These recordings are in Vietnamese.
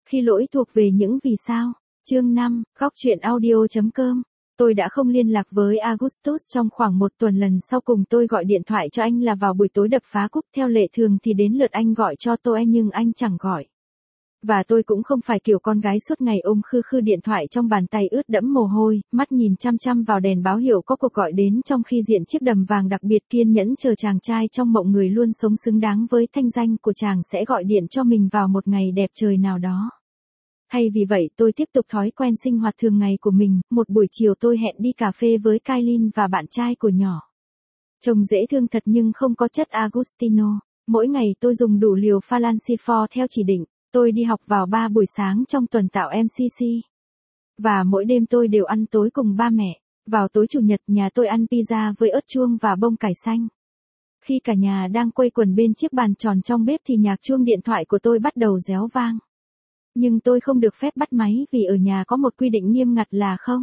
Khi lỗi thuộc về những vì sao. Chương 5, góc truyện audio.com. Tôi đã không liên lạc với Augustus trong khoảng một tuần, lần sau cùng tôi gọi điện thoại cho anh là vào buổi tối đập phá cúc. Theo lệ thường thì đến lượt anh gọi cho tôi nhưng anh chẳng gọi. Và tôi cũng không phải kiểu con gái suốt ngày ôm khư khư điện thoại trong bàn tay ướt đẫm mồ hôi, mắt nhìn chăm chăm vào đèn báo hiệu có cuộc gọi đến, trong khi diện chiếc đầm vàng đặc biệt kiên nhẫn chờ chàng trai trong mộng người luôn sống xứng đáng với thanh danh của chàng sẽ gọi điện cho mình vào một ngày đẹp trời nào đó. Thay vì vậy tôi tiếp tục thói quen sinh hoạt thường ngày của mình. Một buổi chiều tôi hẹn đi cà phê với Kailin và bạn trai của nhỏ. Trông dễ thương thật nhưng không có chất Agustino. Mỗi ngày tôi dùng đủ liều Falancifor theo chỉ định. Tôi đi học vào 3 buổi sáng trong tuần tạo MCC. Và mỗi đêm tôi đều ăn tối cùng ba mẹ. Vào tối chủ nhật nhà tôi ăn pizza với ớt chuông và bông cải xanh. Khi cả nhà đang quây quần bên chiếc bàn tròn trong bếp thì nhạc chuông điện thoại của tôi bắt đầu réo vang. Nhưng tôi không được phép bắt máy vì ở nhà có một quy định nghiêm ngặt là không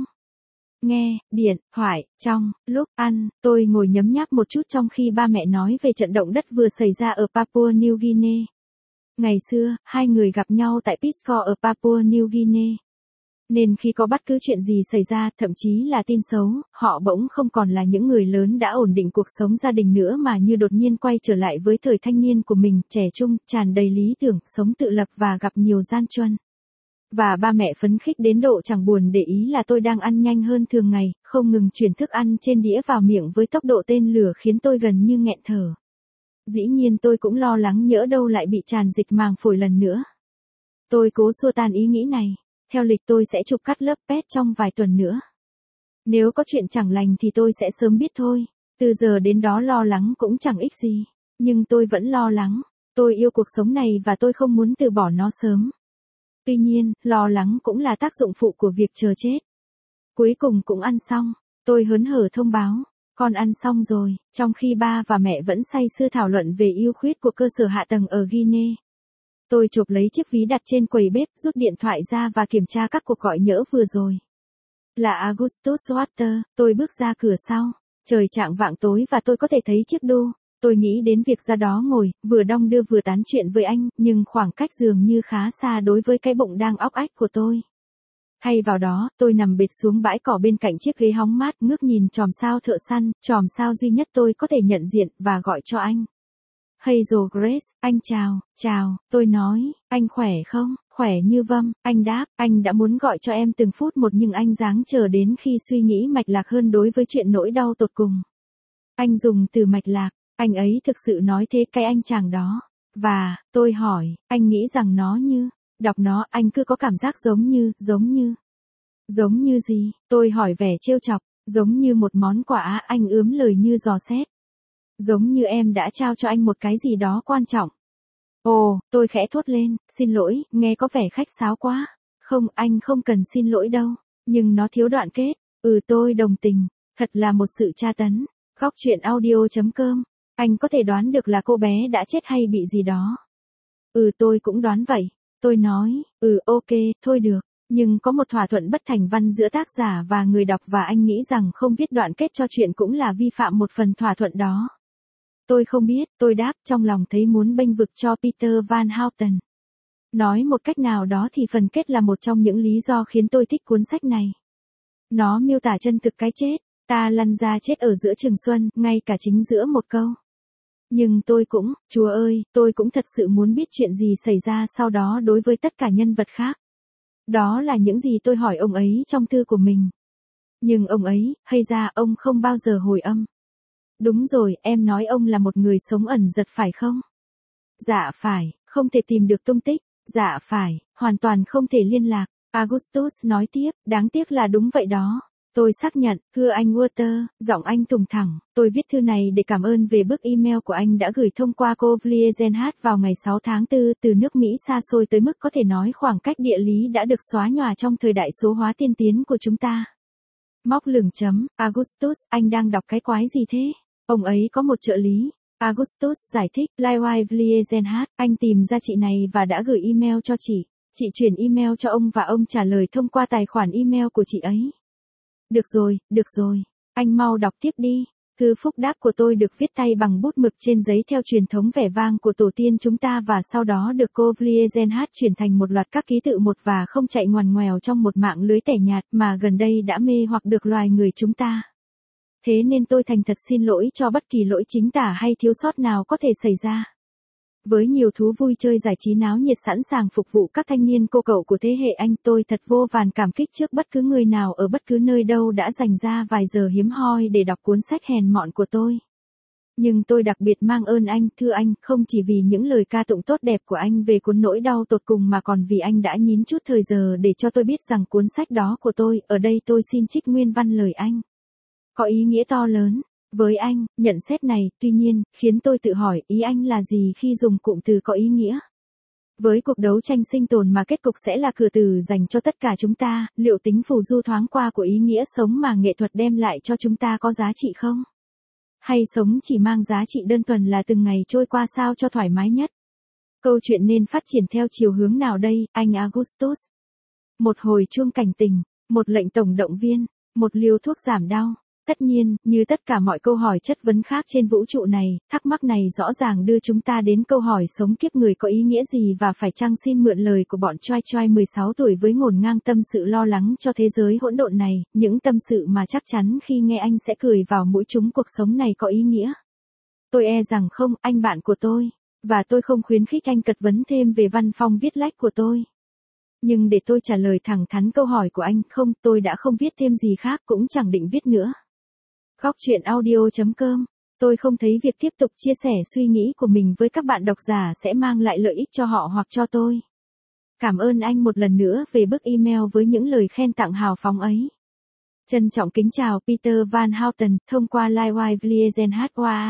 nghe điện thoại trong lúc ăn. Tôi ngồi nhấm nháp một chút trong khi ba mẹ nói về trận động đất vừa xảy ra ở Papua New Guinea. Ngày xưa, hai người gặp nhau tại Peace Corps ở Papua New Guinea. Nên khi có bất cứ chuyện gì xảy ra, thậm chí là tin xấu, họ bỗng không còn là những người lớn đã ổn định cuộc sống gia đình nữa mà như đột nhiên quay trở lại với thời thanh niên của mình, trẻ trung, tràn đầy lý tưởng, sống tự lập và gặp nhiều gian truân. Và ba mẹ phấn khích đến độ chẳng buồn để ý là tôi đang ăn nhanh hơn thường ngày, không ngừng chuyển thức ăn trên đĩa vào miệng với tốc độ tên lửa khiến tôi gần như nghẹn thở. Dĩ nhiên tôi cũng lo lắng nhỡ đâu lại bị tràn dịch màng phổi lần nữa. Tôi cố xua tan ý nghĩ này. Theo lịch tôi sẽ chụp cắt lớp PET trong vài tuần nữa. Nếu có chuyện chẳng lành thì tôi sẽ sớm biết thôi. Từ giờ đến đó lo lắng cũng chẳng ích gì. Nhưng tôi vẫn lo lắng. Tôi yêu cuộc sống này và tôi không muốn từ bỏ nó sớm. Tuy nhiên, lo lắng cũng là tác dụng phụ của việc chờ chết. Cuối cùng cũng ăn xong. Tôi hớn hở thông báo. Con ăn xong rồi, trong khi ba và mẹ vẫn say sưa thảo luận về ưu khuyết của cơ sở hạ tầng ở Guinea. Tôi chộp lấy chiếc ví đặt trên quầy bếp, rút điện thoại ra và kiểm tra các cuộc gọi nhỡ vừa rồi. Là Augustus Water. Tôi bước ra cửa sau. Trời chạng vạng tối và tôi có thể thấy chiếc đu. Tôi nghĩ đến việc ra đó ngồi, vừa đong đưa vừa tán chuyện với anh, nhưng khoảng cách dường như khá xa đối với cái bụng đang óc ách của tôi. Thay vào đó, tôi nằm bệt xuống bãi cỏ bên cạnh chiếc ghế hóng mát, ngước nhìn chòm sao thợ săn, chòm sao duy nhất tôi có thể nhận diện, và gọi cho anh. Hazel Grace, anh chào, tôi nói, anh khỏe không? Khỏe như vâm, anh đáp, anh đã muốn gọi cho em từng phút một nhưng anh giáng chờ đến khi suy nghĩ mạch lạc hơn đối với chuyện nỗi đau tột cùng. Anh dùng từ mạch lạc, anh ấy thực sự nói thế cái anh chàng đó. Và, tôi hỏi, anh nghĩ rằng nó như, đọc nó anh cứ có cảm giác giống như gì? Tôi hỏi vẻ trêu chọc, giống như một món quà. Anh ướm lời như dò xét. Giống như em đã trao cho anh một cái gì đó quan trọng. Ồ, tôi khẽ thốt lên, xin lỗi, nghe có vẻ khách sáo quá. Không, anh không cần xin lỗi đâu. Nhưng nó thiếu đoạn kết. Tôi đồng tình. Thật là một sự tra tấn. Góc truyện audio.com. Anh có thể đoán được là cô bé đã chết hay bị gì đó. Tôi cũng đoán vậy. Tôi nói, ok, thôi được. Nhưng có một thỏa thuận bất thành văn giữa tác giả và người đọc và anh nghĩ rằng không viết đoạn kết cho chuyện cũng là vi phạm một phần thỏa thuận đó. Tôi không biết, tôi đáp trong lòng thấy muốn bênh vực cho Peter Van Houten. Nói một cách nào đó thì phần kết là một trong những lý do khiến tôi thích cuốn sách này. Nó miêu tả chân thực cái chết, ta lăn ra chết ở giữa trường xuân, ngay cả chính giữa một câu. Nhưng Chúa ơi, tôi cũng thật sự muốn biết chuyện gì xảy ra sau đó đối với tất cả nhân vật khác. Đó là những gì tôi hỏi ông ấy trong thư của mình. Nhưng ông ấy, hay ra ông không bao giờ hồi âm. Đúng rồi, em nói ông là một người sống ẩn dật phải không? Dạ phải, không thể tìm được tung tích. Dạ phải, hoàn toàn không thể liên lạc. Augustus nói tiếp, đáng tiếc là đúng vậy đó. Tôi xác nhận, thưa anh Water, giọng anh thùng thẳng. Tôi viết thư này để cảm ơn về bức email của anh đã gửi thông qua cô Vliegenhat vào ngày 6 tháng 4 từ nước Mỹ xa xôi tới mức có thể nói khoảng cách địa lý đã được xóa nhòa trong thời đại số hóa tiên tiến của chúng ta. Móc lửng chấm, Augustus, anh đang đọc cái quái gì thế? Ông ấy có một trợ lý. Augustus giải thích, Livewire Vliegenhat, anh tìm ra chị này và đã gửi email cho chị. Chị chuyển email cho ông và ông trả lời thông qua tài khoản email của chị ấy. Được rồi, anh mau đọc tiếp đi. Thư phúc đáp của tôi được viết tay bằng bút mực trên giấy theo truyền thống vẻ vang của tổ tiên chúng ta và sau đó được cô Vliegenhat chuyển thành một loạt các ký tự một và không chạy ngoằn ngoèo trong một mạng lưới tẻ nhạt mà gần đây đã mê hoặc được loài người chúng ta. Thế nên tôi thành thật xin lỗi cho bất kỳ lỗi chính tả hay thiếu sót nào có thể xảy ra. Với nhiều thú vui chơi giải trí náo nhiệt sẵn sàng phục vụ các thanh niên cô cậu của thế hệ anh, tôi thật vô vàn cảm kích trước bất cứ người nào ở bất cứ nơi đâu đã dành ra vài giờ hiếm hoi để đọc cuốn sách hèn mọn của tôi. Nhưng tôi đặc biệt mang ơn anh, thưa anh, không chỉ vì những lời ca tụng tốt đẹp của anh về cuốn nỗi đau tột cùng mà còn vì anh đã nhín chút thời giờ để cho tôi biết rằng cuốn sách đó của tôi, ở đây tôi xin trích nguyên văn lời anh, có ý nghĩa to lớn. Với anh, nhận xét này, tuy nhiên, khiến tôi tự hỏi ý anh là gì khi dùng cụm từ có ý nghĩa. Với cuộc đấu tranh sinh tồn mà kết cục sẽ là cửa từ dành cho tất cả chúng ta, liệu tính phù du thoáng qua của ý nghĩa sống mà nghệ thuật đem lại cho chúng ta có giá trị không? Hay sống chỉ mang giá trị đơn thuần là từng ngày trôi qua sao cho thoải mái nhất? Câu chuyện nên phát triển theo chiều hướng nào đây, anh Augustus? Một hồi chuông cảnh tỉnh, một lệnh tổng động viên, một liều thuốc giảm đau. Tất nhiên, như tất cả mọi câu hỏi chất vấn khác trên vũ trụ này, thắc mắc này rõ ràng đưa chúng ta đến câu hỏi sống kiếp người có ý nghĩa gì và phải chăng xin mượn lời của bọn Choi Choi 16 tuổi với ngổn ngang tâm sự lo lắng cho thế giới hỗn độn này, những tâm sự mà chắc chắn khi nghe anh sẽ cười vào mũi chúng cuộc sống này có ý nghĩa. Tôi e rằng không, anh bạn của tôi, và tôi không khuyến khích anh cật vấn thêm về văn phong viết lách của tôi. Nhưng để tôi trả lời thẳng thắn câu hỏi của anh, không, tôi đã không viết thêm gì khác cũng chẳng định viết nữa. Góc chuyện audio.com. Tôi không thấy việc tiếp tục chia sẻ suy nghĩ của mình với các bạn độc giả sẽ mang lại lợi ích cho họ hoặc cho tôi. Cảm ơn anh một lần nữa về bức email với những lời khen tặng hào phóng ấy. Trân trọng kính chào Peter Van Houten, thông qua Livewire Vliegenhat.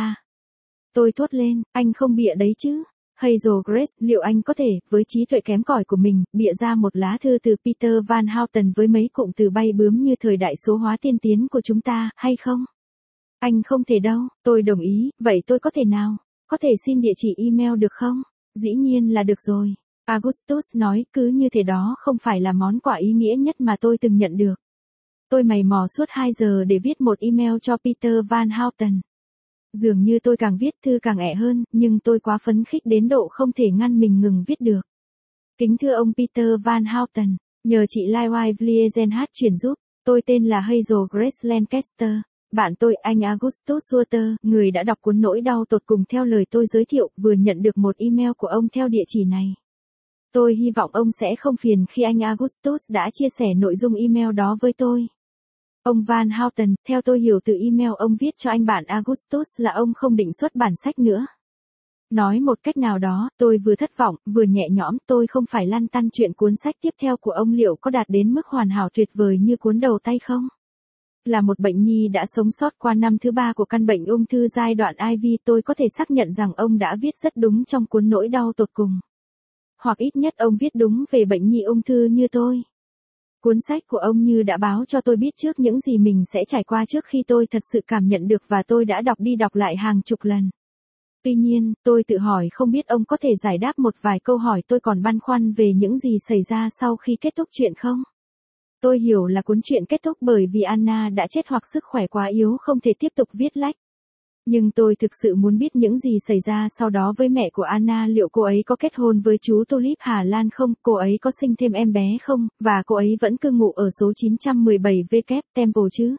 Tôi thốt lên, anh không bịa đấy chứ? Hazel Grace, liệu anh có thể, với trí tuệ kém cỏi của mình, bịa ra một lá thư từ Peter Van Houten với mấy cụm từ bay bướm như thời đại số hóa tiên tiến của chúng ta, hay không? Anh không thể đâu, tôi đồng ý, vậy tôi có thể nào? Có thể xin địa chỉ email được không? Dĩ nhiên là được rồi. Augustus nói, cứ như thế đó không phải là món quà ý nghĩa nhất mà tôi từng nhận được. Tôi mày mò suốt 2 giờ để viết một email cho Peter Van Houten. Dường như tôi càng viết thư càng ẻ hơn, nhưng tôi quá phấn khích đến độ không thể ngăn mình ngừng viết được. Kính thưa ông Peter Van Houten, nhờ chị Livewire Vliegenhat chuyển giúp, tôi tên là Hazel Grace Lancaster. Bạn tôi, anh Augustus Suter, người đã đọc cuốn nỗi đau tột cùng theo lời tôi giới thiệu, vừa nhận được một email của ông theo địa chỉ này. Tôi hy vọng ông sẽ không phiền khi anh Augustus đã chia sẻ nội dung email đó với tôi. Ông Van Houten, theo tôi hiểu từ email ông viết cho anh bạn Augustus là ông không định xuất bản sách nữa. Nói một cách nào đó, tôi vừa thất vọng, vừa nhẹ nhõm, tôi không phải lăn tăn chuyện cuốn sách tiếp theo của ông liệu có đạt đến mức hoàn hảo tuyệt vời như cuốn đầu tay không? Là một bệnh nhi đã sống sót qua năm thứ 3 của căn bệnh ung thư giai đoạn IV, tôi có thể xác nhận rằng ông đã viết rất đúng trong cuốn nỗi đau tột cùng. Hoặc ít nhất ông viết đúng về bệnh nhi ung thư như tôi. Cuốn sách của ông như đã báo cho tôi biết trước những gì mình sẽ trải qua trước khi tôi thật sự cảm nhận được và tôi đã đọc đi đọc lại hàng chục lần. Tuy nhiên, tôi tự hỏi không biết ông có thể giải đáp một vài câu hỏi tôi còn băn khoăn về những gì xảy ra sau khi kết thúc chuyện không? Tôi hiểu là cuốn truyện kết thúc bởi vì Anna đã chết hoặc sức khỏe quá yếu không thể tiếp tục viết lách. Nhưng tôi thực sự muốn biết những gì xảy ra sau đó với mẹ của Anna, liệu cô ấy có kết hôn với chú Tulip Hà Lan không, cô ấy có sinh thêm em bé không, và cô ấy vẫn cư ngụ ở số 917W Temple chứ,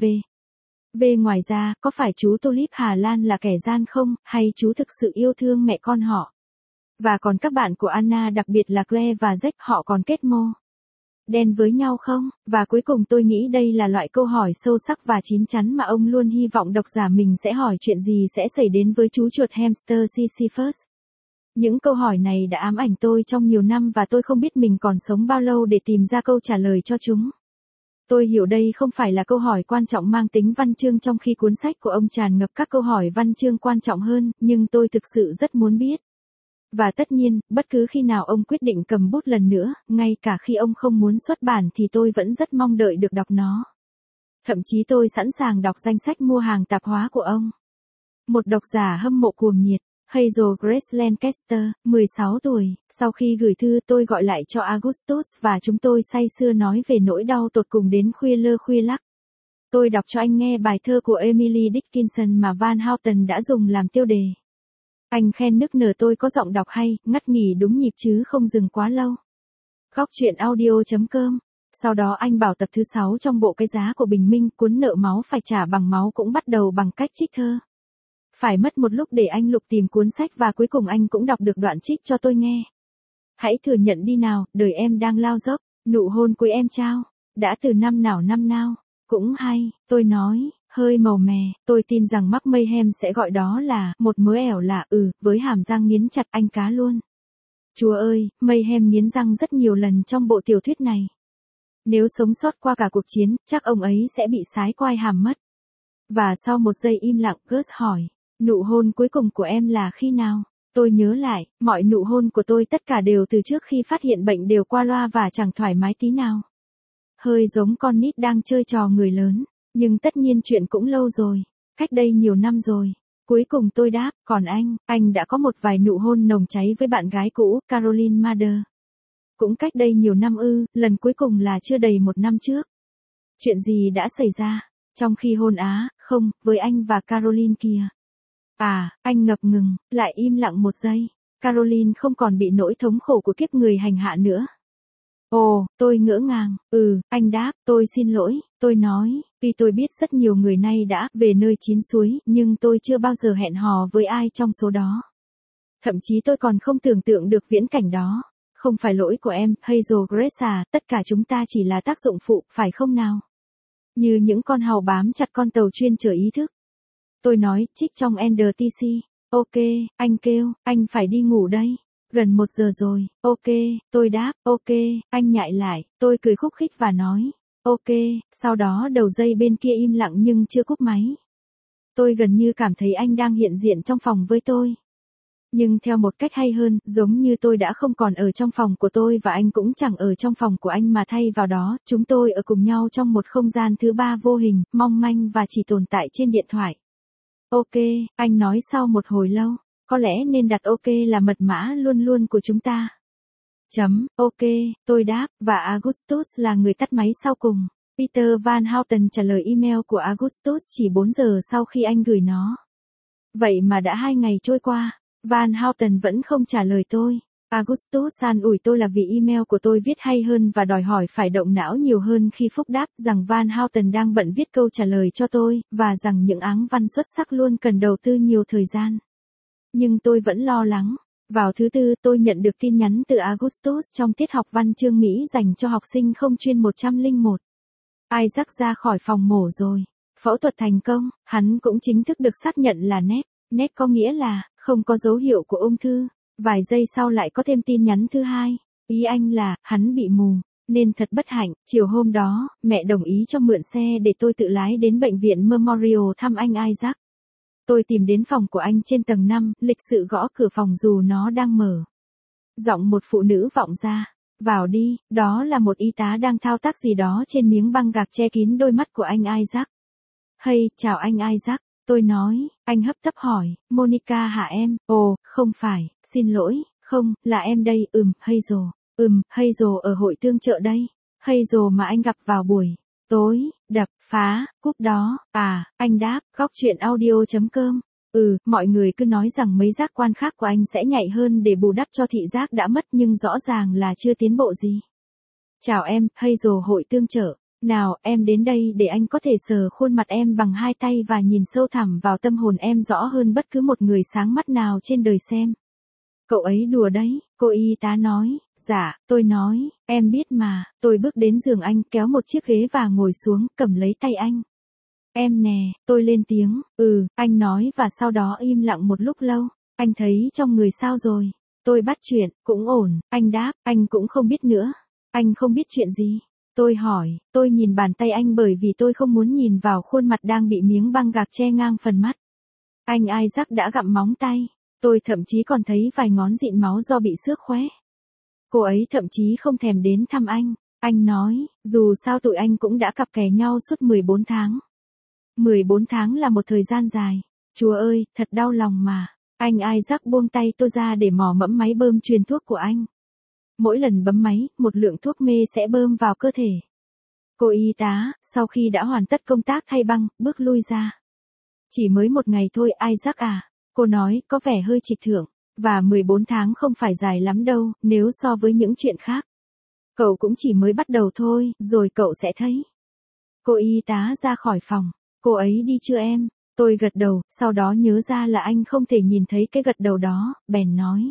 ngoài ra, có phải chú Tulip Hà Lan là kẻ gian không, hay chú thực sự yêu thương mẹ con họ? Và còn các bạn của Anna đặc biệt là Claire và Jack họ còn kết mô đen với nhau không? Và cuối cùng tôi nghĩ đây là loại câu hỏi sâu sắc và chín chắn mà ông luôn hy vọng độc giả mình sẽ hỏi chuyện gì sẽ xảy đến với chú chuột hamster Sisyphus. Những câu hỏi này đã ám ảnh tôi trong nhiều năm và tôi không biết mình còn sống bao lâu để tìm ra câu trả lời cho chúng. Tôi hiểu đây không phải là câu hỏi quan trọng mang tính văn chương trong khi cuốn sách của ông tràn ngập các câu hỏi văn chương quan trọng hơn, nhưng tôi thực sự rất muốn biết. Và tất nhiên, bất cứ khi nào ông quyết định cầm bút lần nữa, ngay cả khi ông không muốn xuất bản thì tôi vẫn rất mong đợi được đọc nó. Thậm chí tôi sẵn sàng đọc danh sách mua hàng tạp hóa của ông. Một độc giả hâm mộ cuồng nhiệt, Hazel Grace Lancaster, 16 tuổi, sau khi gửi thư tôi gọi lại cho Augustus và chúng tôi say sưa nói về nỗi đau tột cùng đến khuya lơ khuya lắc. Tôi đọc cho anh nghe bài thơ của Emily Dickinson mà Van Houten đã dùng làm tiêu đề. Anh khen nức nở tôi có giọng đọc hay, ngắt nghỉ đúng nhịp chứ không dừng quá lâu. Góc truyện audio.com. Sau đó anh bảo tập thứ 6 trong bộ Cái Giá của Bình Minh, cuốn Nợ Máu Phải Trả Bằng Máu cũng bắt đầu bằng cách trích thơ. Phải mất một lúc để anh lục tìm cuốn sách và cuối cùng anh cũng đọc được đoạn trích cho tôi nghe. Hãy thừa nhận đi nào, đời em đang lao dốc, nụ hôn cuối em trao, đã từ năm nào, cũng hay, tôi nói, hơi màu mè, tôi tin rằng Mark Mayhem sẽ gọi đó là một mớ ẻo lạ, với hàm răng nghiến chặt anh cá luôn. Chúa ơi, Mayhem nghiến răng rất nhiều lần trong bộ tiểu thuyết này. Nếu sống sót qua cả cuộc chiến, chắc ông ấy sẽ bị sái quai hàm mất. Và sau một giây im lặng, Gus hỏi, nụ hôn cuối cùng của em là khi nào? Tôi nhớ lại, mọi nụ hôn của tôi tất cả đều từ trước khi phát hiện bệnh đều qua loa và chẳng thoải mái tí nào. Hơi giống con nít đang chơi trò người lớn, nhưng tất nhiên chuyện cũng lâu rồi, cách đây nhiều năm rồi. Cuối cùng tôi đáp, còn anh đã có một vài nụ hôn nồng cháy với bạn gái cũ, Caroline Mather. Cũng cách đây nhiều năm lần cuối cùng là chưa đầy một năm trước. Chuyện gì đã xảy ra, trong khi hôn không, với anh và Caroline kìa. Anh ngập ngừng, lại im lặng một giây. Caroline không còn bị nỗi thống khổ của kiếp người hành hạ nữa. Ồ, tôi ngỡ ngàng, anh đáp, tôi xin lỗi, tôi nói, tuy tôi biết rất nhiều người nay đã về nơi chín suối, nhưng tôi chưa bao giờ hẹn hò với ai trong số đó. Thậm chí tôi còn không tưởng tượng được viễn cảnh đó. Không phải lỗi của em, Hazel Grace tất cả chúng ta chỉ là tác dụng phụ, phải không nào? Như những con hàu bám chặt con tàu chuyên chở ý thức. Tôi nói, trích trong NDTC. Ok, anh kêu, anh phải đi ngủ đây. Gần 1 giờ rồi, ok, tôi đáp, ok, anh nhại lại, tôi cười khúc khích và nói, ok, sau đó đầu dây bên kia im lặng nhưng chưa cúp máy. Tôi gần như cảm thấy anh đang hiện diện trong phòng với tôi. Nhưng theo một cách hay hơn, giống như tôi đã không còn ở trong phòng của tôi và anh cũng chẳng ở trong phòng của anh mà thay vào đó, chúng tôi ở cùng nhau trong một không gian thứ ba vô hình, mong manh và chỉ tồn tại trên điện thoại. Ok, anh nói sau một hồi lâu, có lẽ nên đặt ok là mật mã luôn luôn của chúng ta. Ok, tôi đáp, và Augustus là người tắt máy sau cùng. Peter Van Houten trả lời email của Augustus chỉ 4 giờ sau khi anh gửi nó. Vậy mà đã 2 ngày trôi qua. Van Houten vẫn không trả lời tôi. Augustus an ủi tôi là vì email của tôi viết hay hơn và đòi hỏi phải động não nhiều hơn khi Phúc đáp rằng Van Houten đang bận viết câu trả lời cho tôi, và rằng những áng văn xuất sắc luôn cần đầu tư nhiều thời gian. Nhưng tôi vẫn lo lắng. Vào thứ Tư tôi nhận được tin nhắn từ Augustus trong tiết học văn chương Mỹ dành cho học sinh không chuyên 101. Isaac ra khỏi phòng mổ rồi. Phẫu thuật thành công, hắn cũng chính thức được xác nhận là nét có nghĩa là không có dấu hiệu của ung thư. Vài giây sau lại có thêm tin nhắn thứ hai. Ý anh là, hắn bị mù. Nên thật bất hạnh, chiều hôm đó, mẹ đồng ý cho mượn xe để tôi tự lái đến bệnh viện Memorial thăm anh Isaac. Tôi tìm đến phòng của anh trên tầng 5, lịch sự gõ cửa phòng dù nó đang mở. Giọng một phụ nữ vọng ra. Vào đi, đó là một y tá đang thao tác gì đó trên miếng băng gạc che kín đôi mắt của anh Isaac. Hey, chào anh Isaac. Tôi nói, anh hấp tấp hỏi, Monica hả em? Ồ, không phải, xin lỗi, không, là em đây, Hazel. Hazel ở hội tương chợ đây. Hazel mà anh gặp vào buổi tối, đập phá, cúp đó. Anh đáp, góc truyện audio.com. Mọi người cứ nói rằng mấy giác quan khác của anh sẽ nhạy hơn để bù đắp cho thị giác đã mất nhưng rõ ràng là chưa tiến bộ gì. Chào em, Hazel hội tương chợ. Nào, em đến đây để anh có thể sờ khuôn mặt em bằng 2 tay và nhìn sâu thẳm vào tâm hồn em rõ hơn bất cứ một người sáng mắt nào trên đời xem. Cậu ấy đùa đấy, cô y tá nói. Dạ, tôi nói, em biết mà. Tôi bước đến giường anh, kéo một chiếc ghế và ngồi xuống, cầm lấy tay anh. Em nè, tôi lên tiếng. Anh nói và sau đó im lặng một lúc lâu. Anh thấy trong người sao rồi? Tôi bắt chuyện, cũng ổn. Anh đáp, anh cũng không biết nữa. Anh không biết chuyện gì? Tôi hỏi, tôi nhìn bàn tay anh bởi vì tôi không muốn nhìn vào khuôn mặt đang bị miếng băng gạc che ngang phần mắt. Anh Isaac đã gặm móng tay. Tôi thậm chí còn thấy vài ngón dịn máu do bị xước khóe. Cô ấy thậm chí không thèm đến thăm anh. Anh nói, dù sao tụi anh cũng đã cặp kè nhau suốt 14 tháng. 14 tháng là một thời gian dài. Chúa ơi, thật đau lòng mà. Anh Isaac buông tay tôi ra để mò mẫm máy bơm truyền thuốc của anh. Mỗi lần bấm máy, một lượng thuốc mê sẽ bơm vào cơ thể. Cô y tá, sau khi đã hoàn tất công tác thay băng, bước lui ra. Chỉ mới một ngày thôi Isaac à, cô nói, có vẻ hơi trịch thượng, và 14 tháng không phải dài lắm đâu, nếu so với những chuyện khác. Cậu cũng chỉ mới bắt đầu thôi, rồi cậu sẽ thấy. Cô y tá ra khỏi phòng, cô ấy đi chưa em? Tôi gật đầu, sau đó nhớ ra là anh không thể nhìn thấy cái gật đầu đó, bèn nói.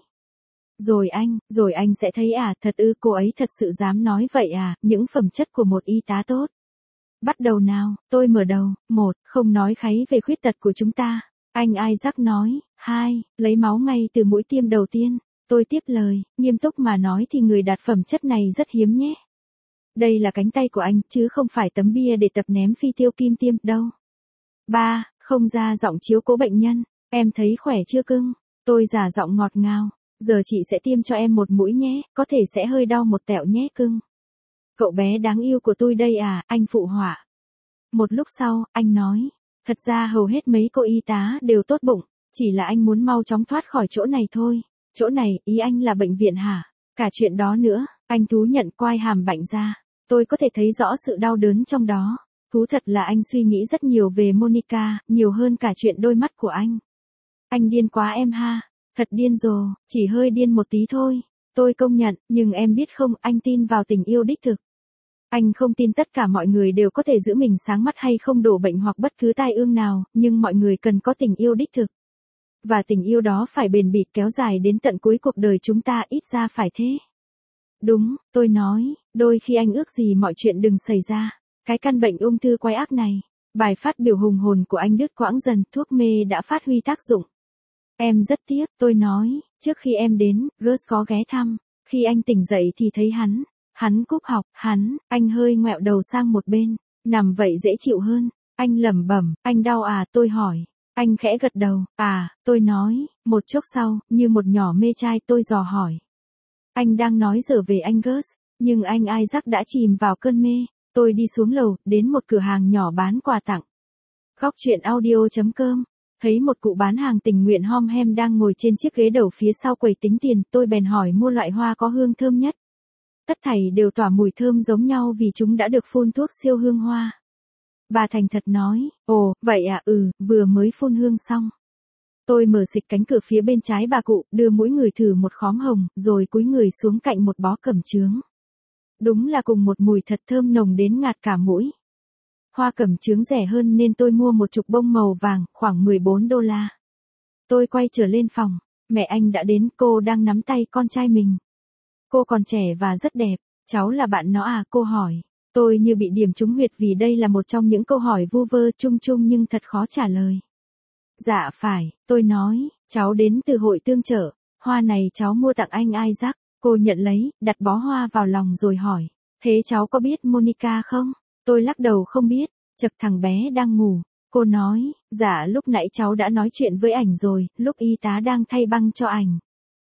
Rồi anh sẽ thấy à, thật ư, cô ấy thật sự dám nói vậy à, những phẩm chất của một y tá tốt. Bắt đầu nào, tôi mở đầu, 1, không nói kháy về khuyết tật của chúng ta. Anh Isaac nói, 2, lấy máu ngay từ mũi tiêm đầu tiên. Tôi tiếp lời, nghiêm túc mà nói thì người đạt phẩm chất này rất hiếm nhé. Đây là cánh tay của anh, chứ không phải tấm bia để tập ném phi tiêu kim tiêm đâu. 3, không ra giọng chiếu cố bệnh nhân. Em thấy khỏe chưa cưng? Tôi giả giọng ngọt ngào. Giờ chị sẽ tiêm cho em một mũi nhé, có thể sẽ hơi đau một tẹo nhé cưng. Cậu bé đáng yêu của tôi đây à, anh phụ họa. Một lúc sau, anh nói, thật ra hầu hết mấy cô y tá đều tốt bụng, chỉ là anh muốn mau chóng thoát khỏi chỗ này thôi. Chỗ này, ý anh là bệnh viện hả? Cả chuyện đó nữa, anh thú nhận quai hàm bạnh ra. Tôi có thể thấy rõ sự đau đớn trong đó. Thú thật là anh suy nghĩ rất nhiều về Monica, nhiều hơn cả chuyện đôi mắt của anh. Anh điên quá em ha. Thật điên rồ, chỉ hơi điên một tí thôi. Tôi công nhận, nhưng em biết không, anh tin vào tình yêu đích thực. Anh không tin tất cả mọi người đều có thể giữ mình sáng mắt hay không đổ bệnh hoặc bất cứ tai ương nào, nhưng mọi người cần có tình yêu đích thực. Và tình yêu đó phải bền bỉ kéo dài đến tận cuối cuộc đời chúng ta, ít ra phải thế. Đúng, tôi nói, đôi khi anh ước gì mọi chuyện đừng xảy ra. Cái căn bệnh ung thư quái ác này. Bài phát biểu hùng hồn của anh đứt quãng dần, thuốc mê đã phát huy tác dụng. Em rất tiếc, tôi nói, trước khi em đến, Gus có ghé thăm. Khi anh tỉnh dậy thì thấy hắn cúp học, anh hơi ngoẹo đầu sang một bên, nằm vậy dễ chịu hơn. Anh lẩm bẩm, anh đau à, tôi hỏi. Anh khẽ gật đầu, à, tôi nói, một chốc sau, như một nhỏ mê trai tôi dò hỏi. Anh đang nói dở về anh Gus, nhưng anh Isaac đã chìm vào cơn mê. Tôi đi xuống lầu, đến một cửa hàng nhỏ bán quà tặng. Góc chuyện audio.com. Thấy một cụ bán hàng tình nguyện hom hem đang ngồi trên chiếc ghế đầu phía sau quầy tính tiền, tôi bèn hỏi mua loại hoa có hương thơm nhất. Tất thảy đều tỏa mùi thơm giống nhau vì chúng đã được phun thuốc siêu hương hoa. Bà thành thật nói, ồ, vậy à, vừa mới phun hương xong. Tôi mở xịch cánh cửa phía bên trái bà cụ, đưa mũi người thử một khóm hồng, rồi cúi người xuống cạnh một bó cẩm chướng. Đúng là cùng một mùi thật thơm nồng đến ngạt cả mũi. Hoa cẩm chướng rẻ hơn nên tôi mua một chục bông màu vàng, khoảng $14. Tôi quay trở lên phòng, mẹ anh đã đến, cô đang nắm tay con trai mình. Cô còn trẻ và rất đẹp, cháu là bạn nó à, cô hỏi. Tôi như bị điểm trúng huyệt vì đây là một trong những câu hỏi vu vơ chung chung nhưng thật khó trả lời. Dạ phải, tôi nói, cháu đến từ hội tương trợ, hoa này cháu mua tặng anh Isaac. Cô nhận lấy, đặt bó hoa vào lòng rồi hỏi, thế cháu có biết Monica không? Tôi lắc đầu không biết, chật thằng bé đang ngủ. Cô nói, dạ lúc nãy cháu đã nói chuyện với ảnh rồi, lúc y tá đang thay băng cho ảnh.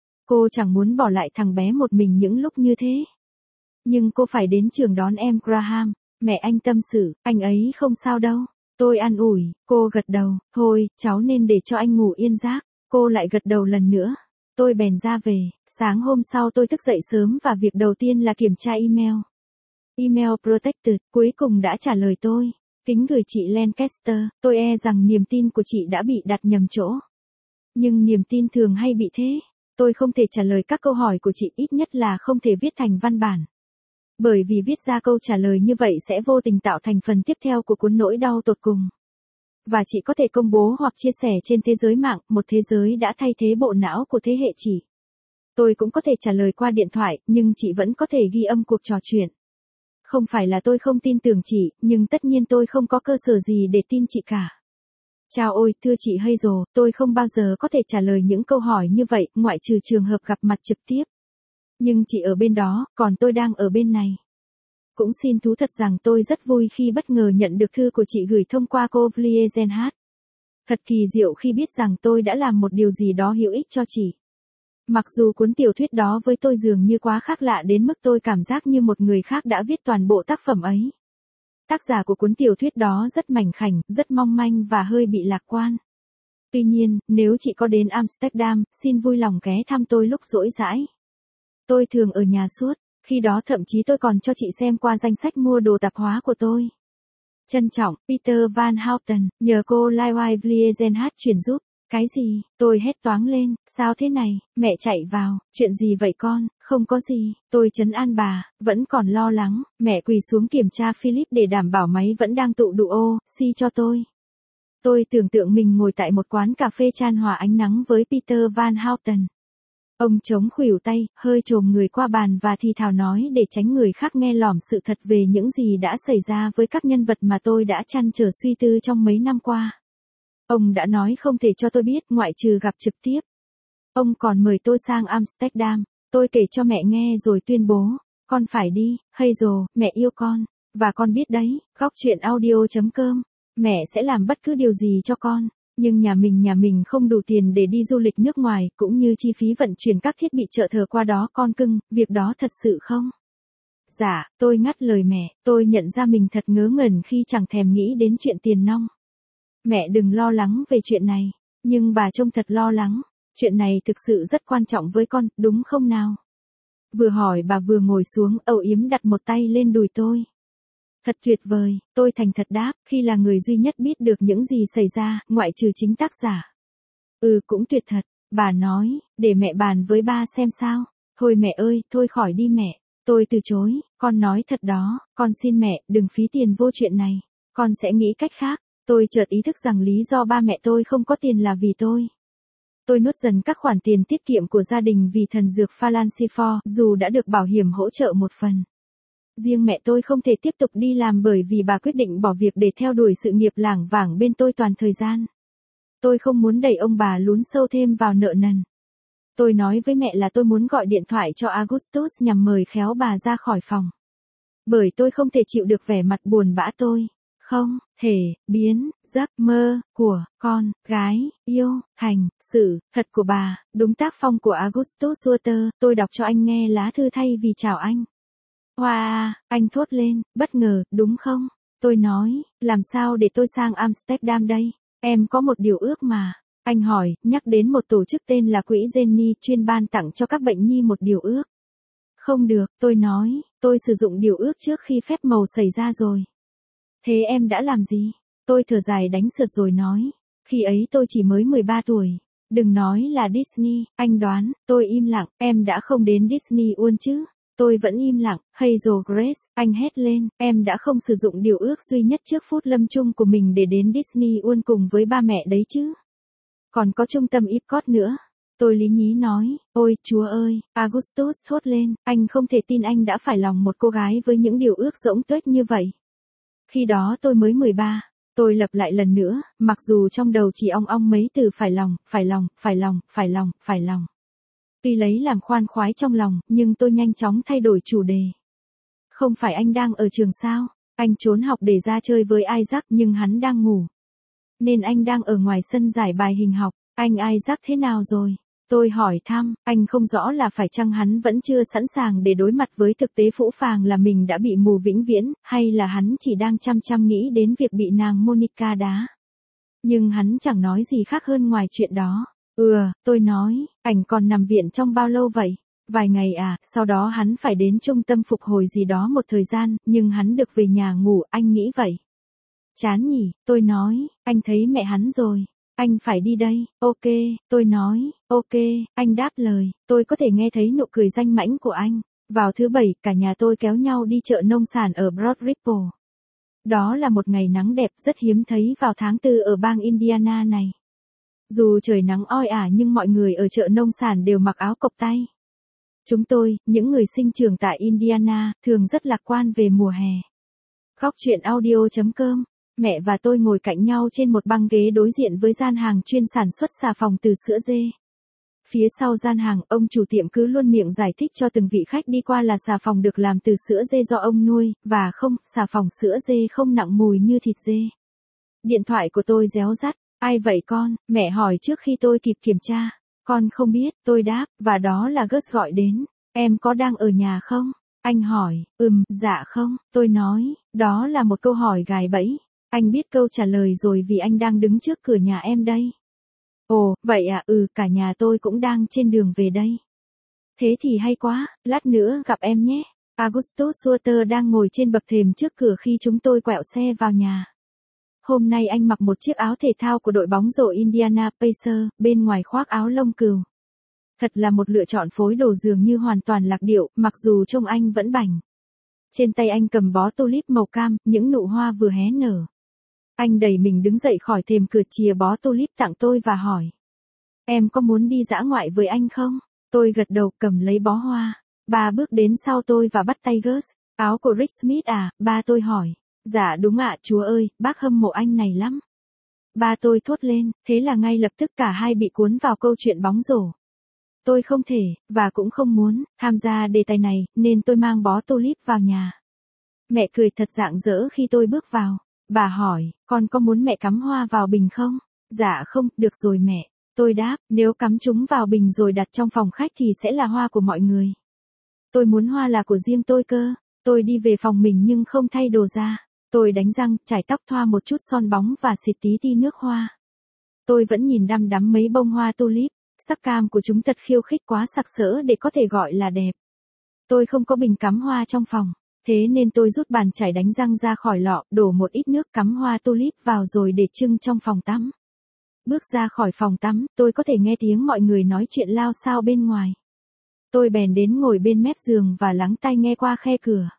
Cô chẳng muốn bỏ lại thằng bé một mình những lúc như thế. Nhưng cô phải đến trường đón em Graham, mẹ anh tâm sự, anh ấy không sao đâu. Tôi an ủi, cô gật đầu, thôi, cháu nên để cho anh ngủ yên giấc. Cô lại gật đầu lần nữa. Tôi bèn ra về, sáng hôm sau tôi thức dậy sớm và việc đầu tiên là kiểm tra email. Email Protected, cuối cùng đã trả lời tôi. Kính gửi chị Lancaster, tôi e rằng niềm tin của chị đã bị đặt nhầm chỗ. Nhưng niềm tin thường hay bị thế. Tôi không thể trả lời các câu hỏi của chị, ít nhất là không thể viết thành văn bản. Bởi vì viết ra câu trả lời như vậy sẽ vô tình tạo thành phần tiếp theo của cuốn nỗi đau tột cùng. Và chị có thể công bố hoặc chia sẻ trên thế giới mạng, một thế giới đã thay thế bộ não của thế hệ chị. Tôi cũng có thể trả lời qua điện thoại, nhưng chị vẫn có thể ghi âm cuộc trò chuyện. Không phải là tôi không tin tưởng chị, nhưng tất nhiên tôi không có cơ sở gì để tin chị cả. Chào ôi, thưa chị Hazel, tôi không bao giờ có thể trả lời những câu hỏi như vậy, ngoại trừ trường hợp gặp mặt trực tiếp. Nhưng chị ở bên đó, còn tôi đang ở bên này. Cũng xin thú thật rằng tôi rất vui khi bất ngờ nhận được thư của chị gửi thông qua cô Vliegenhardt. Thật kỳ diệu khi biết rằng tôi đã làm một điều gì đó hữu ích cho chị. Mặc dù cuốn tiểu thuyết đó với tôi dường như quá khác lạ đến mức tôi cảm giác như một người khác đã viết toàn bộ tác phẩm ấy. Tác giả của cuốn tiểu thuyết đó rất mảnh khảnh, rất mong manh và hơi bị lạc quan. Tuy nhiên, nếu chị có đến Amsterdam, xin vui lòng ghé thăm tôi lúc rỗi rãi. Tôi thường ở nhà suốt. Khi đó thậm chí tôi còn cho chị xem qua danh sách mua đồ tạp hóa của tôi. Trân trọng, Peter Van Houten, nhờ cô Livewire Vliegenhardt chuyển giúp. Cái gì? Tôi hét toáng lên, sao thế này? Mẹ chạy vào, chuyện gì vậy con? Không có gì, tôi trấn an bà, vẫn còn lo lắng. Mẹ quỳ xuống kiểm tra Philip để đảm bảo máy vẫn đang tụ đủ oxy cho tôi. Tôi tưởng tượng mình ngồi tại một quán cà phê chan hòa ánh nắng với Peter Van Houten. Ông chống khuỷu tay, hơi chồm người qua bàn và thì thào nói để tránh người khác nghe lỏm sự thật về những gì đã xảy ra với các nhân vật mà tôi đã trăn trở suy tư trong mấy năm qua. Ông đã nói không thể cho tôi biết ngoại trừ gặp trực tiếp. Ông còn mời tôi sang Amsterdam. Tôi kể cho mẹ nghe rồi tuyên bố, con phải đi, Hazel, mẹ yêu con. Và con biết đấy, góc chuyện audio.com, mẹ sẽ làm bất cứ điều gì cho con. Nhưng nhà mình không đủ tiền để đi du lịch nước ngoài, cũng như chi phí vận chuyển các thiết bị trợ thờ qua đó con cưng, việc đó thật sự không? Dạ, tôi ngắt lời mẹ, tôi nhận ra mình thật ngớ ngẩn khi chẳng thèm nghĩ đến chuyện tiền nong. Mẹ đừng lo lắng về chuyện này, nhưng bà trông thật lo lắng, chuyện này thực sự rất quan trọng với con, đúng không nào? Vừa hỏi bà vừa ngồi xuống âu yếm đặt một tay lên đùi tôi. Thật tuyệt vời, tôi thành thật đáp, khi là người duy nhất biết được những gì xảy ra, ngoại trừ chính tác giả. Cũng tuyệt thật, bà nói, để mẹ bàn với ba xem sao. Thôi mẹ ơi, thôi khỏi đi mẹ. Tôi từ chối, con nói thật đó, con xin mẹ, đừng phí tiền vô chuyện này. Con sẽ nghĩ cách khác. Tôi chợt ý thức rằng lý do ba mẹ tôi không có tiền là vì tôi. Tôi nuốt dần các khoản tiền tiết kiệm của gia đình vì thần dược Falancifor, dù đã được bảo hiểm hỗ trợ một phần. Riêng mẹ tôi không thể tiếp tục đi làm bởi vì bà quyết định bỏ việc để theo đuổi sự nghiệp lảng vảng bên tôi toàn thời gian. Tôi không muốn đẩy ông bà lún sâu thêm vào nợ nần. Tôi nói với mẹ là tôi muốn gọi điện thoại cho Augustus nhằm mời khéo bà ra khỏi phòng. Bởi tôi không thể chịu được vẻ mặt buồn bã tôi. Không thể biến giấc mơ của con gái yêu thành sự thật của bà, đúng tác phong của Augustus Sutter. Tôi đọc cho anh nghe lá thư thay vì chào anh. Wow, anh thốt lên, bất ngờ, đúng không? Tôi nói, làm sao để tôi sang Amsterdam đây? Em có một điều ước mà. Anh hỏi, nhắc đến một tổ chức tên là Quỹ Jenny chuyên ban tặng cho các bệnh nhi một điều ước. Không được, tôi nói, tôi sử dụng điều ước trước khi phép màu xảy ra rồi. Thế em đã làm gì? Tôi thở dài đánh sượt rồi nói. Khi ấy tôi chỉ mới 13 tuổi. Đừng nói là Disney, anh đoán, tôi im lặng, em đã không đến Disney World chứ? Tôi vẫn im lặng, Hazel Grace, anh hét lên, em đã không sử dụng điều ước duy nhất trước phút lâm chung của mình để đến Disney World cùng với ba mẹ đấy chứ? Còn có trung tâm Epcot nữa. Tôi lý nhí nói, ôi Chúa ơi, Augustus thốt lên, anh không thể tin anh đã phải lòng một cô gái với những điều ước rỗng tuếch như vậy. Khi đó tôi mới 13, tôi lặp lại lần nữa, mặc dù trong đầu chỉ ong ong mấy từ phải lòng, phải lòng, phải lòng, phải lòng, phải lòng. Tuy lấy làm khoan khoái trong lòng, nhưng tôi nhanh chóng thay đổi chủ đề. Không phải anh đang ở trường sao? Anh trốn học để ra chơi với Isaac nhưng hắn đang ngủ. Nên anh đang ở ngoài sân giải bài hình học. Anh Isaac thế nào rồi? Tôi hỏi thăm, anh không rõ là phải chăng hắn vẫn chưa sẵn sàng để đối mặt với thực tế phũ phàng là mình đã bị mù vĩnh viễn, hay là hắn chỉ đang chăm chăm nghĩ đến việc bị nàng Monica đá. Nhưng hắn chẳng nói gì khác hơn ngoài chuyện đó. Tôi nói, ảnh còn nằm viện trong bao lâu vậy? Vài ngày à, sau đó hắn phải đến trung tâm phục hồi gì đó một thời gian, nhưng hắn được về nhà ngủ, anh nghĩ vậy. Chán nhỉ, tôi nói, anh thấy mẹ hắn rồi. Anh phải đi đây, ok, tôi nói, ok, anh đáp lời, tôi có thể nghe thấy nụ cười danh mãnh của anh. Vào thứ Bảy, cả nhà tôi kéo nhau đi chợ nông sản ở Broad Ripple. Đó là một ngày nắng đẹp rất hiếm thấy vào tháng 4 ở bang Indiana này. Dù trời nắng oi ả nhưng mọi người ở chợ nông sản đều mặc áo cộc tay. Chúng tôi, những người sinh trưởng tại Indiana, thường rất lạc quan về mùa hè. Góc chuyện audio.com. Mẹ và tôi ngồi cạnh nhau trên một băng ghế đối diện với gian hàng chuyên sản xuất xà phòng từ sữa dê. Phía sau gian hàng, ông chủ tiệm cứ luôn miệng giải thích cho từng vị khách đi qua là xà phòng được làm từ sữa dê do ông nuôi, và không, xà phòng sữa dê không nặng mùi như thịt dê. Điện thoại của tôi réo rắt. Ai vậy con? Mẹ hỏi trước khi tôi kịp kiểm tra. Con không biết, tôi đáp, và đó là Gus gọi đến. Em có đang ở nhà không? Anh hỏi, dạ không, tôi nói, đó là một câu hỏi gài bẫy. Anh biết câu trả lời rồi vì anh đang đứng trước cửa nhà em đây. Ồ, vậy à, cả nhà tôi cũng đang trên đường về đây. Thế thì hay quá, lát nữa gặp em nhé. Augustus Sutter đang ngồi trên bậc thềm trước cửa khi chúng tôi quẹo xe vào nhà. Hôm nay anh mặc một chiếc áo thể thao của đội bóng rổ Indiana Pacers, bên ngoài khoác áo lông cừu. Thật là một lựa chọn phối đồ dường như hoàn toàn lạc điệu, mặc dù trông anh vẫn bảnh. Trên tay anh cầm bó tulip màu cam, những nụ hoa vừa hé nở. Anh đẩy mình đứng dậy khỏi thềm cửa, chìa bó tulip tặng tôi và hỏi. Em có muốn đi dã ngoại với anh không? Tôi gật đầu, cầm lấy bó hoa. Ba bước đến sau tôi và bắt tay Gus. Áo của Rick Smith à? Ba tôi hỏi. Dạ đúng ạ, chúa ơi, bác hâm mộ anh này lắm. Ba tôi thốt lên, thế là ngay lập tức cả hai bị cuốn vào câu chuyện bóng rổ. Tôi không thể, và cũng không muốn, tham gia đề tài này, nên tôi mang bó tulip vào nhà. Mẹ cười thật rạng rỡ khi tôi bước vào. Bà hỏi, con có muốn mẹ cắm hoa vào bình không? Dạ không, được rồi mẹ. Tôi đáp, nếu cắm chúng vào bình rồi đặt trong phòng khách thì sẽ là hoa của mọi người. Tôi muốn hoa là của riêng tôi cơ. Tôi đi về phòng mình nhưng không thay đồ ra. Tôi đánh răng, chải tóc, thoa một chút son bóng và xịt tí ti nước hoa. Tôi vẫn nhìn đăm đắm mấy bông hoa tulip. Sắc cam của chúng thật khiêu khích, quá sặc sỡ để có thể gọi là đẹp. Tôi không có bình cắm hoa trong phòng. Thế nên tôi rút bàn chải đánh răng ra khỏi lọ, đổ một ít nước, cắm hoa tulip vào rồi để trưng trong phòng tắm. Bước ra khỏi phòng tắm, tôi có thể nghe tiếng mọi người nói chuyện lao xao bên ngoài. Tôi bèn đến ngồi bên mép giường và lắng tai nghe qua khe cửa.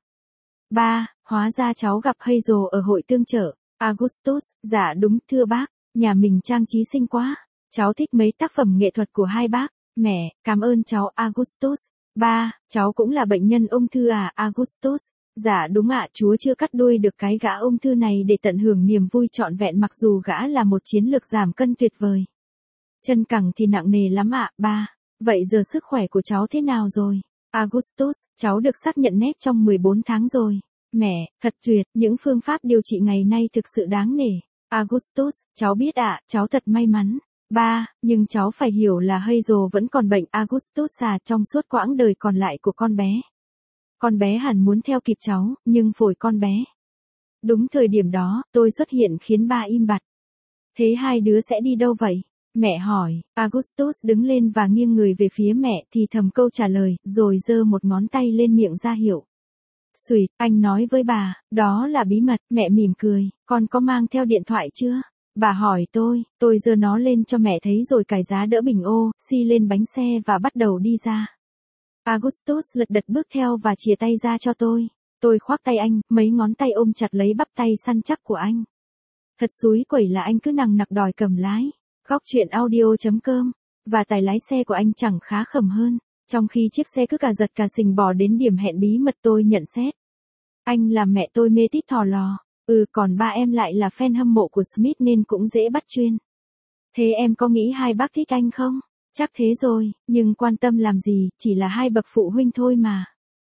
Ba, hóa ra cháu gặp Hazel ở hội tương chợ. Augustus, dạ đúng, thưa bác, nhà mình trang trí xinh quá. Cháu thích mấy tác phẩm nghệ thuật của hai bác. Mẹ, cảm ơn cháu Augustus. Ba, cháu cũng là bệnh nhân ung thư à Augustus? Dạ đúng ạ, Chúa chưa cắt đuôi được cái gã ung thư này để tận hưởng niềm vui trọn vẹn, mặc dù gã là một chiến lược giảm cân tuyệt vời. Chân cẳng thì nặng nề lắm ạ, ba. Vậy giờ sức khỏe của cháu thế nào rồi? Augustus, cháu được xác nhận nét trong 14 tháng rồi. Mẹ, thật tuyệt, những phương pháp điều trị ngày nay thực sự đáng nể. Augustus, cháu biết ạ, cháu thật may mắn. Ba, nhưng cháu phải hiểu là Hazel vẫn còn bệnh Augustus à, trong suốt quãng đời còn lại của con bé. Con bé hẳn muốn theo kịp cháu, nhưng phổi con bé. Đúng thời điểm đó, tôi xuất hiện khiến ba im bặt. Thế hai đứa sẽ đi đâu vậy? Mẹ hỏi. Augustus đứng lên và nghiêng người về phía mẹ thì thầm câu trả lời, rồi giơ một ngón tay lên miệng ra hiệu. Xùi, anh nói với bà, đó là bí mật. Mẹ mỉm cười, con có mang theo điện thoại chưa? Bà hỏi tôi giơ nó lên cho mẹ thấy rồi cài giá đỡ bình oxy lên bánh xe và bắt đầu đi ra. Augustus lật đật bước theo và chìa tay ra cho tôi. Tôi khoác tay anh, mấy ngón tay ôm chặt lấy bắp tay săn chắc của anh. Thật xúi quẩy là anh cứ nằng nặc đòi cầm lái. Góc chuyện audio.com. Và tài lái xe của anh chẳng khá khẩm hơn. Trong khi chiếc xe cứ cà giật cà xình bò đến điểm hẹn bí mật, tôi nhận xét. Anh làm mẹ tôi mê tít thò lò. Còn ba em lại là fan hâm mộ của Smith nên cũng dễ bắt chuyên. Thế em có nghĩ hai bác thích anh không? Chắc thế rồi, nhưng quan tâm làm gì, chỉ là hai bậc phụ huynh thôi mà.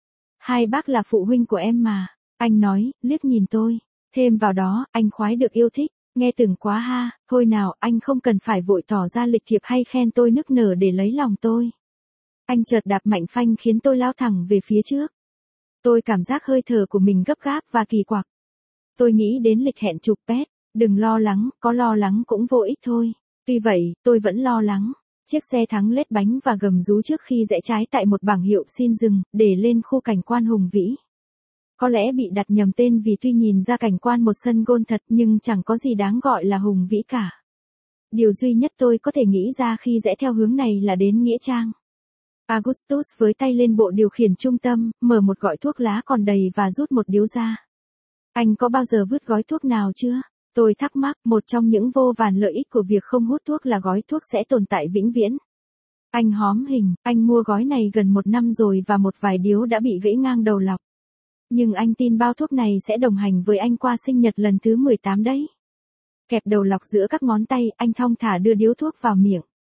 Hai bác là phụ huynh của em mà. Anh nói, liếc nhìn tôi. Thêm vào đó, anh khoái được yêu thích. Nghe tưởng quá ha, thôi nào, anh không cần phải vội tỏ ra lịch thiệp hay khen tôi nức nở để lấy lòng tôi. Anh chợt đạp mạnh phanh khiến tôi lao thẳng về phía trước. Tôi cảm giác hơi thở của mình gấp gáp và kỳ quặc. Tôi nghĩ đến lịch hẹn chụp pet. Đừng lo lắng, có lo lắng cũng vô ích thôi. Tuy vậy, tôi vẫn lo lắng. Chiếc xe thắng lết bánh và gầm rú trước khi rẽ trái tại một bảng hiệu xin dừng, để lên khu cảnh quan hùng vĩ. Có lẽ bị đặt nhầm tên vì tuy nhìn ra cảnh quan một sân golf thật nhưng chẳng có gì đáng gọi là hùng vĩ cả. Điều duy nhất tôi có thể nghĩ ra khi rẽ theo hướng này là đến Nghĩa Trang. Augustus với tay lên bộ điều khiển trung tâm, mở một gói thuốc lá còn đầy và rút một điếu ra. Anh có bao giờ vứt gói thuốc nào chưa? Tôi thắc mắc, một trong những vô vàn lợi ích của việc không hút thuốc là gói thuốc sẽ tồn tại vĩnh viễn. Anh hóm hình, anh mua gói này gần 1 năm rồi và một vài điếu đã bị gãy ngang đầu lọc. Nhưng anh tin bao thuốc này sẽ đồng hành với anh qua sinh nhật lần thứ 18 đấy. Kẹp đầu lọc giữa các ngón tay, anh thong thả đưa điếu thuốc vào miệng.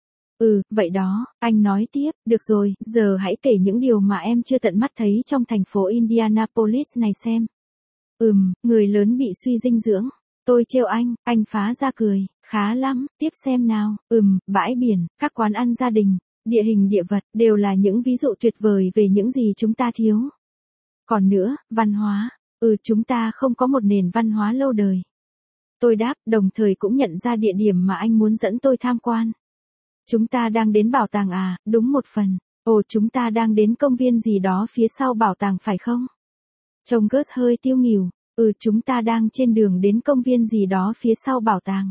Vậy đó, anh nói tiếp, được rồi, giờ hãy kể những điều mà em chưa tận mắt thấy trong thành phố Indianapolis này xem. Người lớn bị suy dinh dưỡng. Tôi trêu anh phá ra cười, khá lắm, tiếp xem nào. Bãi biển, các quán ăn gia đình, địa hình địa vật, đều là những ví dụ tuyệt vời về những gì chúng ta thiếu. Còn nữa, văn hóa, chúng ta không có một nền văn hóa lâu đời. Tôi đáp, đồng thời cũng nhận ra địa điểm mà anh muốn dẫn tôi tham quan. Chúng ta đang đến bảo tàng à, đúng một phần. Ồ, chúng ta đang đến công viên gì đó phía sau bảo tàng phải không? Trông Gus hơi tiêu nghỉu. Chúng ta đang trên đường đến công viên gì đó phía sau bảo tàng.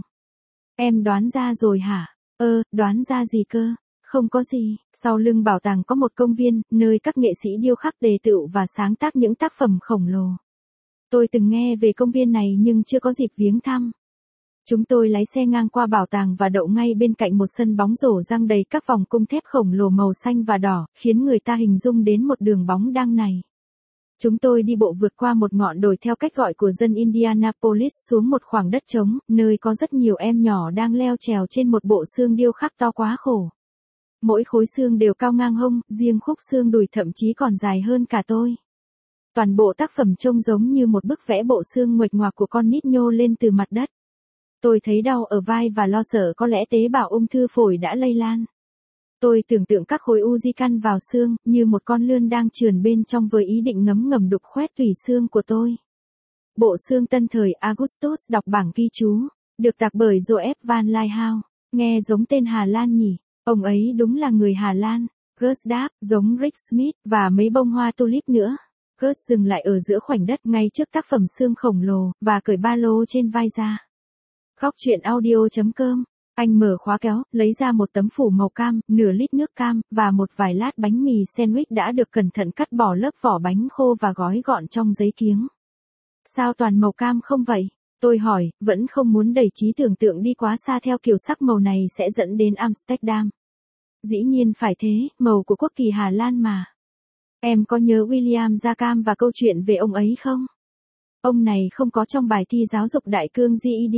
Em đoán ra rồi hả? Đoán ra gì cơ? Không có gì, sau lưng bảo tàng có một công viên, nơi các nghệ sĩ điêu khắc đề tựu và sáng tác những tác phẩm khổng lồ. Tôi từng nghe về công viên này nhưng chưa có dịp viếng thăm. Chúng tôi lái xe ngang qua bảo tàng và đậu ngay bên cạnh một sân bóng rổ răng đầy các vòng cung thép khổng lồ màu xanh và đỏ, khiến người ta hình dung đến một đường bóng đang nảy. Chúng tôi đi bộ vượt qua một ngọn đồi theo cách gọi của dân Indianapolis xuống một khoảng đất trống, nơi có rất nhiều em nhỏ đang leo trèo trên một bộ xương điêu khắc to quá khổ. Mỗi khối xương đều cao ngang hông, riêng khúc xương đùi thậm chí còn dài hơn cả tôi. Toàn bộ tác phẩm trông giống như một bức vẽ bộ xương nguệch ngoạc của con nít nhô lên từ mặt đất. Tôi thấy đau ở vai và lo sợ có lẽ tế bào ung thư phổi đã lây lan. Tôi tưởng tượng các khối u di căn vào xương, như một con lươn đang trườn bên trong với ý định ngấm ngầm đục khoét tủy xương của tôi. Bộ xương tân thời Augustus đọc bảng ghi chú, được tạc bởi Joseph van Liehau. Nghe giống tên Hà Lan nhỉ? Ông ấy đúng là người Hà Lan. Gus đáp, giống Rick Smith và mấy bông hoa tulip nữa. Gus dừng lại ở giữa khoảnh đất ngay trước tác phẩm xương khổng lồ, và cởi ba lô trên vai ra. Góc truyện audio.com. Anh mở khóa kéo, lấy ra một tấm phủ màu cam, nửa lít nước cam, và một vài lát bánh mì sandwich đã được cẩn thận cắt bỏ lớp vỏ bánh khô và gói gọn trong giấy kiếng. Sao toàn màu cam không vậy? Tôi hỏi, vẫn không muốn đẩy trí tưởng tượng đi quá xa theo kiểu sắc màu này sẽ dẫn đến Amsterdam. Dĩ nhiên phải thế, màu của quốc kỳ Hà Lan mà. Em có nhớ William da cam và câu chuyện về ông ấy không? Ông này không có trong bài thi giáo dục đại cương GED.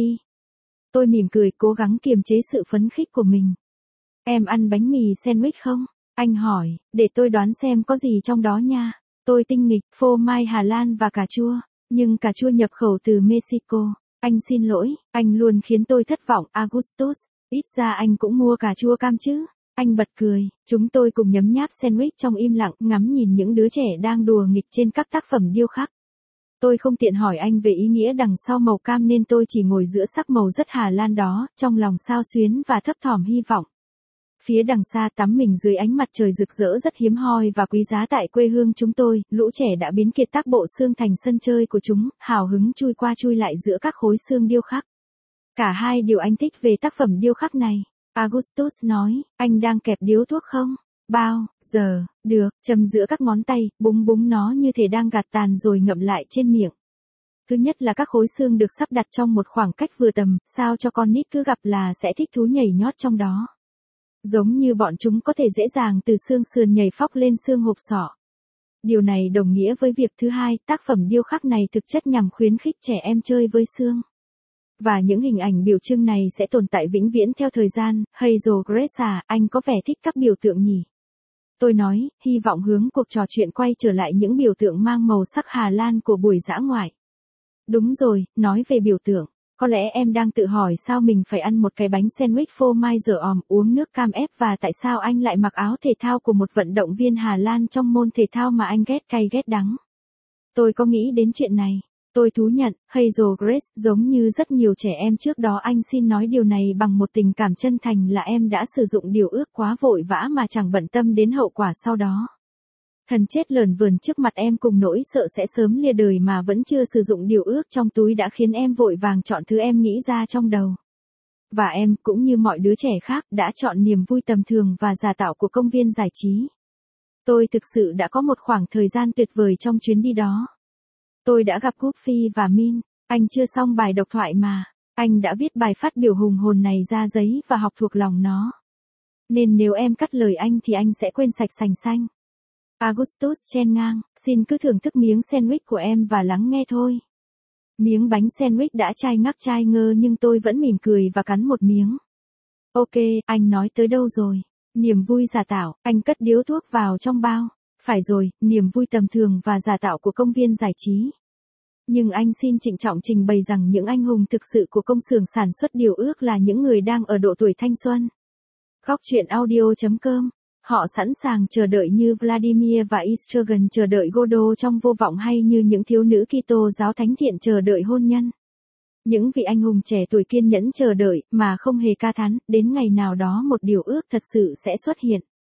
Tôi mỉm cười cố gắng kiềm chế sự phấn khích của mình. Em ăn bánh mì sandwich không? Anh hỏi, để tôi đoán xem có gì trong đó nha. Tôi tinh nghịch, phô mai Hà Lan và cà chua. Nhưng cà chua nhập khẩu từ Mexico. Anh xin lỗi, anh luôn khiến tôi thất vọng, Augustus. Ít ra anh cũng mua cà chua cam chứ. Anh bật cười, chúng tôi cùng nhấm nháp sandwich trong im lặng, ngắm nhìn những đứa trẻ đang đùa nghịch trên các tác phẩm điêu khắc. Tôi không tiện hỏi anh về ý nghĩa đằng sau màu cam nên tôi chỉ ngồi giữa sắc màu rất Hà Lan đó, trong lòng xao xuyến và thấp thỏm hy vọng. Phía đằng xa tắm mình dưới ánh mặt trời rực rỡ rất hiếm hoi và quý giá tại quê hương chúng tôi, lũ trẻ đã biến kiệt tác bộ xương thành sân chơi của chúng, hào hứng chui qua chui lại giữa các khối xương điêu khắc. Cả hai điều anh thích về tác phẩm điêu khắc này. Augustus nói, anh đang kẹp điếu thuốc không? Bao giờ, được, châm giữa các ngón tay, búng búng nó như thể đang gạt tàn rồi ngậm lại trên miệng. Thứ nhất là các khối xương được sắp đặt trong một khoảng cách vừa tầm, sao cho con nít cứ gặp là sẽ thích thú nhảy nhót trong đó. Giống như bọn chúng có thể dễ dàng từ xương sườn nhảy phóc lên xương hộp sọ. Điều này đồng nghĩa với việc thứ hai, tác phẩm điêu khắc này thực chất nhằm khuyến khích trẻ em chơi với xương. Và những hình ảnh biểu trưng này sẽ tồn tại vĩnh viễn theo thời gian. Hazel Grace à, anh có vẻ thích các biểu tượng nhỉ? Tôi nói, hy vọng hướng cuộc trò chuyện quay trở lại những biểu tượng mang màu sắc Hà Lan của buổi dã ngoại. Đúng rồi, nói về biểu tượng. Có lẽ em đang tự hỏi sao mình phải ăn một cái bánh sandwich phô mai dở òm, uống nước cam ép và tại sao anh lại mặc áo thể thao của một vận động viên Hà Lan trong môn thể thao mà anh ghét cay ghét đắng. Tôi có nghĩ đến chuyện này. Tôi thú nhận, Hazel Grace, giống như rất nhiều trẻ em trước đó anh xin nói điều này bằng một tình cảm chân thành là em đã sử dụng điều ước quá vội vã mà chẳng bận tâm đến hậu quả sau đó. Thần chết lờn vờn trước mặt em cùng nỗi sợ sẽ sớm lìa đời mà vẫn chưa sử dụng điều ước trong túi đã khiến em vội vàng chọn thứ em nghĩ ra trong đầu. Và em, cũng như mọi đứa trẻ khác, đã chọn niềm vui tầm thường và giả tạo của công viên giải trí. Tôi thực sự đã có một khoảng thời gian tuyệt vời trong chuyến đi đó. Tôi đã gặp Goofy và Min, anh chưa xong bài độc thoại mà. Anh đã viết bài phát biểu hùng hồn này ra giấy và học thuộc lòng nó. Nên nếu em cắt lời anh thì anh sẽ quên sạch sành xanh. Augustus chen ngang, xin cứ thưởng thức miếng sandwich của em và lắng nghe thôi. Miếng bánh sandwich đã chai ngắc chai ngơ nhưng tôi vẫn mỉm cười và cắn một miếng. Ok, anh nói tới đâu rồi? Niềm vui giả tạo, anh cất điếu thuốc vào trong bao. Phải rồi, niềm vui tầm thường và giả tạo của công viên giải trí. Nhưng anh xin trịnh trọng trình bày rằng những anh hùng thực sự của công xưởng sản xuất điều ước là những người đang ở độ tuổi thanh xuân. Góc truyện audio.com. Họ sẵn sàng chờ đợi như Vladimir và Estrogen chờ đợi Godot trong vô vọng hay như những thiếu nữ Kitô giáo thánh thiện chờ đợi hôn nhân. Những vị anh hùng trẻ tuổi kiên nhẫn chờ đợi mà không hề ca thán, đến ngày nào đó một điều ước thật sự sẽ xuất hiện.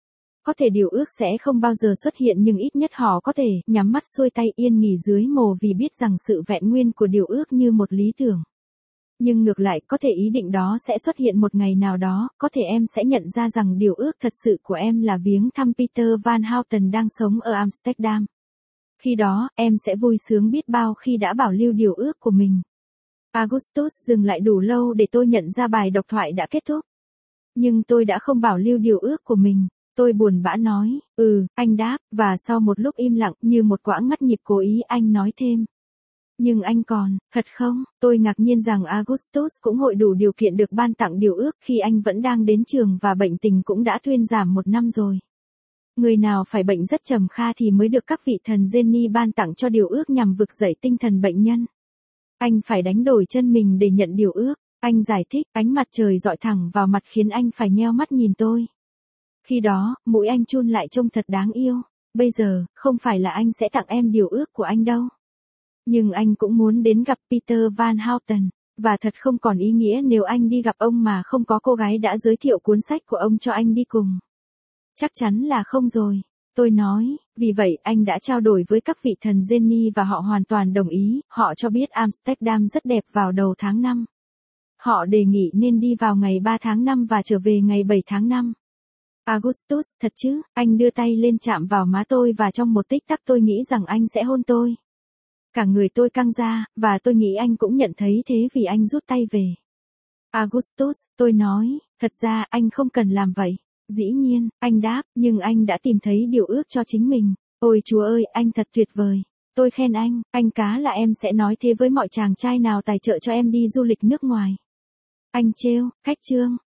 Có thể điều ước sẽ không bao giờ xuất hiện nhưng ít nhất họ có thể nhắm mắt xuôi tay yên nghỉ dưới mồ vì biết rằng sự vẹn nguyên của điều ước như một lý tưởng. Nhưng ngược lại, có thể ý định đó sẽ xuất hiện một ngày nào đó, có thể em sẽ nhận ra rằng điều ước thật sự của em là viếng thăm Peter Van Houten đang sống ở Amsterdam. Khi đó, em sẽ vui sướng biết bao khi đã bảo lưu điều ước của mình. Augustus dừng lại đủ lâu để tôi nhận ra bài độc thoại đã kết thúc. Nhưng tôi đã không bảo lưu điều ước của mình. Tôi buồn bã nói, anh đáp, và sau một lúc im lặng như một quãng ngắt nhịp cố ý anh nói thêm. Nhưng anh còn, thật không? Tôi ngạc nhiên rằng Augustus cũng hội đủ điều kiện được ban tặng điều ước khi anh vẫn đang đến trường và bệnh tình cũng đã thuyên giảm 1 năm rồi. Người nào phải bệnh rất trầm kha thì mới được các vị thần Jenny ban tặng cho điều ước nhằm vực dậy tinh thần bệnh nhân. Anh phải đánh đổi chân mình để nhận điều ước. Anh giải thích, ánh mặt trời rọi thẳng vào mặt khiến anh phải nheo mắt nhìn tôi. Khi đó, mũi anh chun lại trông thật đáng yêu. Bây giờ, không phải là anh sẽ tặng em điều ước của anh đâu. Nhưng anh cũng muốn đến gặp Peter Van Houten, và thật không còn ý nghĩa nếu anh đi gặp ông mà không có cô gái đã giới thiệu cuốn sách của ông cho anh đi cùng. Chắc chắn là không rồi, tôi nói, vì vậy anh đã trao đổi với các vị thần Jenny và họ hoàn toàn đồng ý, họ cho biết Amsterdam rất đẹp vào đầu tháng 5. Họ đề nghị nên đi vào ngày 3 tháng 5 và trở về ngày 7 tháng 5. Augustus, thật chứ, anh đưa tay lên chạm vào má tôi và trong một tích tắc tôi nghĩ rằng anh sẽ hôn tôi. Cả người tôi căng ra, và tôi nghĩ anh cũng nhận thấy thế vì anh rút tay về. Augustus, tôi nói, thật ra anh không cần làm vậy. Dĩ nhiên, anh đáp, nhưng anh đã tìm thấy điều ước cho chính mình. Ôi Chúa ơi, anh thật tuyệt vời. Tôi khen anh cá là em sẽ nói thế với mọi chàng trai nào tài trợ cho em đi du lịch nước ngoài. Anh trêu, khách trương,